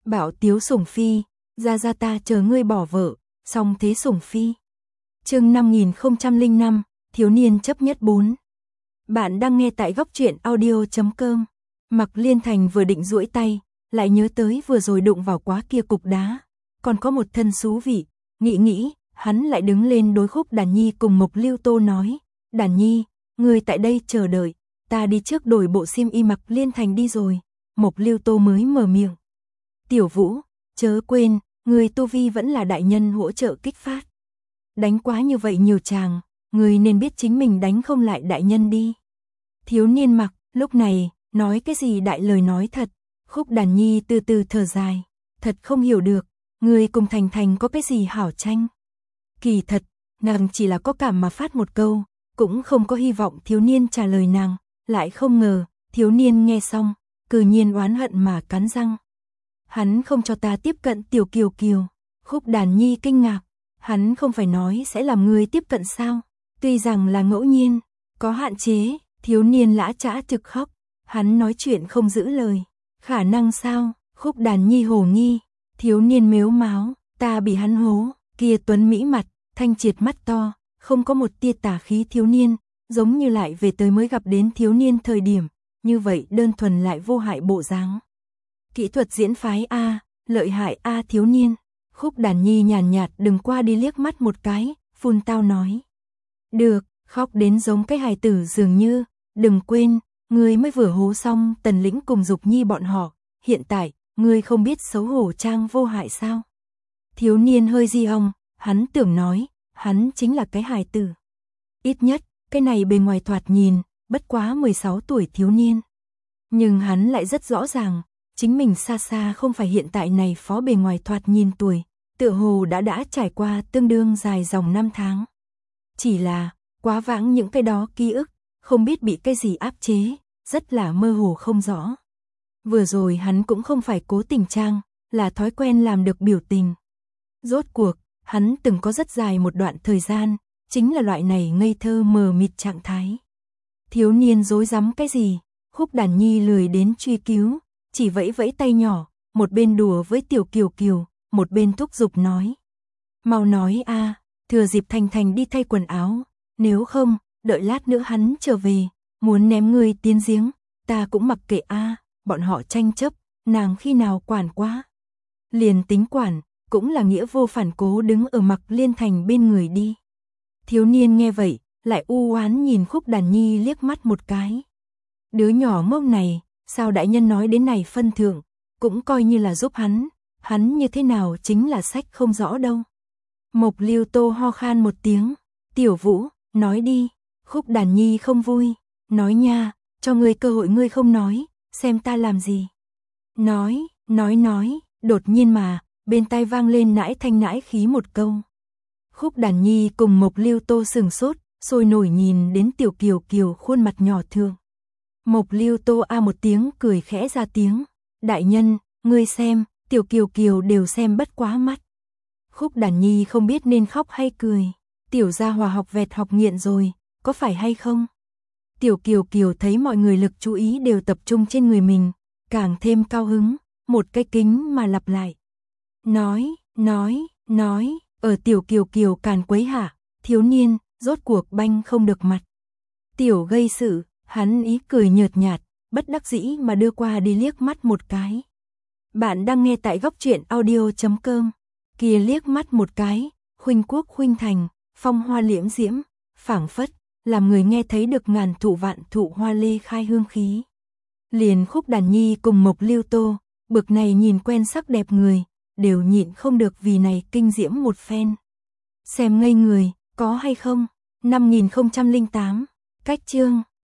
Bảo Tiếu sủng phi, ra ta chờ ngươi bỏ vợ, song thế sủng phi. Chương 5005, thiếu niên chấp nhất 4. Bạn đang nghe tại góc truyện audio.com. Mặc Liên Thành vừa định duỗi tay, lại nhớ tới vừa rồi đụng vào quá kia cục đá, còn có một thân xú vị, nghĩ, hắn lại đứng lên đối Khúc Đàn Nhi cùng Mộc Lưu Tô nói, Đàn Nhi, ngươi tại đây chờ đợi, ta đi trước đổi bộ xiêm y. Mặc Liên Thành đi rồi, Mộc Lưu Tô mới mở miệng. Tiểu Vũ, chớ quên, người tu vi vẫn là đại nhân hỗ trợ kích phát. Đánh quá như vậy nhiều chàng, người nên biết chính mình đánh không lại đại nhân đi. Thiếu niên Mặc, lúc này, nói cái gì đại lời nói thật. Khúc Đàn Nhi từ từ thở dài, thật không hiểu được, người cùng Thành Thành có cái gì hảo tranh. Kỳ thật, nàng chỉ là có cảm mà phát một câu, cũng không có hy vọng thiếu niên trả lời nàng, lại không ngờ, thiếu niên nghe xong, cư nhiên oán hận mà cắn răng. Hắn không cho ta tiếp cận Tiểu Kiều Kiều. Khúc Đàn Nhi kinh ngạc, hắn không phải nói sẽ làm người tiếp cận sao? Tuy rằng là ngẫu nhiên, có hạn chế, thiếu niên lã chã trực khóc, hắn nói chuyện không giữ lời. Khả năng sao? Khúc Đàn Nhi hồ nghi, thiếu niên mếu máo, ta bị hắn hố, kia tuấn mỹ mặt, thanh triệt mắt to, không có một tia tà khí thiếu niên, giống như lại về tới mới gặp đến thiếu niên thời điểm, như vậy đơn thuần lại vô hại bộ dáng. Kỹ thuật diễn phái A, lợi hại A thiếu niên. Khúc Đàn Nhi nhàn nhạt đừng qua đi liếc mắt một cái, phun tao nói. Được, khóc đến giống cái hài tử dường như, đừng quên, ngươi mới vừa hố xong Tần Lĩnh cùng Dục Nhi bọn họ, hiện tại, ngươi không biết xấu hổ trang vô hại sao? Thiếu niên hơi di ong, hắn tưởng nói, hắn chính là cái hài tử. Ít nhất, cái này bề ngoài thoạt nhìn, bất quá 16 tuổi thiếu niên. Nhưng hắn lại rất rõ ràng, chính mình xa xa không phải hiện tại này phó bề ngoài thoạt nhìn tuổi, tựa hồ đã trải qua tương đương dài dòng năm tháng. Chỉ là, quá vãng những cái đó ký ức, không biết bị cái gì áp chế, rất là mơ hồ không rõ. Vừa rồi hắn cũng không phải cố tình trang, là thói quen làm được biểu tình. Rốt cuộc, hắn từng có rất dài một đoạn thời gian, chính là loại này ngây thơ mờ mịt trạng thái. Thiếu niên rối rắm cái gì, Khúc Đàn Nhi lười đến truy cứu, chỉ vẫy vẫy tay nhỏ, một bên đùa với Tiểu Kiều Kiều, một bên thúc giục nói. Mau nói a, thừa dịp Thành Thành đi thay quần áo, nếu không, đợi lát nữa hắn trở về, muốn ném người tiến giếng, ta cũng mặc kệ a, bọn họ tranh chấp, nàng khi nào quản quá. Liền tính quản, cũng là nghĩa vô phản cố đứng ở Mặc Liên Thành bên người đi. Thiếu niên nghe vậy, lại u oán nhìn Khúc Đàn Nhi liếc mắt một cái. Đứa nhỏ ngốc này, sao đại nhân nói đến này phân thượng, cũng coi như là giúp hắn như thế nào chính là sách không rõ đâu. Mộc Lưu Tô ho khan một tiếng, Tiểu Vũ, nói đi. Khúc Đàn Nhi không vui, nói nha, cho ngươi cơ hội ngươi không nói, xem ta làm gì. Nói, đột nhiên mà, bên tai vang lên nãi thanh nãi khí một câu. Khúc Đàn Nhi cùng Mộc Lưu Tô sừng sốt, sôi nổi nhìn đến Tiểu Kiều Kiều khuôn mặt nhỏ thường. Mộc Lưu Tô a một tiếng cười khẽ ra tiếng, đại nhân, ngươi xem, Tiểu Kiều Kiều đều xem bất quá mắt. Khúc Đàn Nhi không biết nên khóc hay cười, tiểu gia hòa học vẹt học nghiện rồi, có phải hay không? Tiểu Kiều Kiều thấy mọi người lực chú ý đều tập trung trên người mình, càng thêm cao hứng, một cái kính mà lặp lại. Nói, ở Tiểu Kiều Kiều càn quấy hạ, thiếu niên, rốt cuộc banh không được mặt. Tiểu gây sự, hắn ý cười nhợt nhạt, bất đắc dĩ mà đưa qua đi liếc mắt một cái. Bạn đang nghe tại góc truyện audio.com. Kia liếc mắt một cái, khuynh quốc khuynh thành, phong hoa liễm diễm, phảng phất, làm người nghe thấy được ngàn thụ vạn thụ hoa lê khai hương khí. Liền Khúc Đàn Nhi cùng Mộc Lưu Tô, bực này nhìn quen sắc đẹp người, đều nhịn không được vì này kinh diễm một phen. Xem ngây người, có hay không? 5008, cách chương.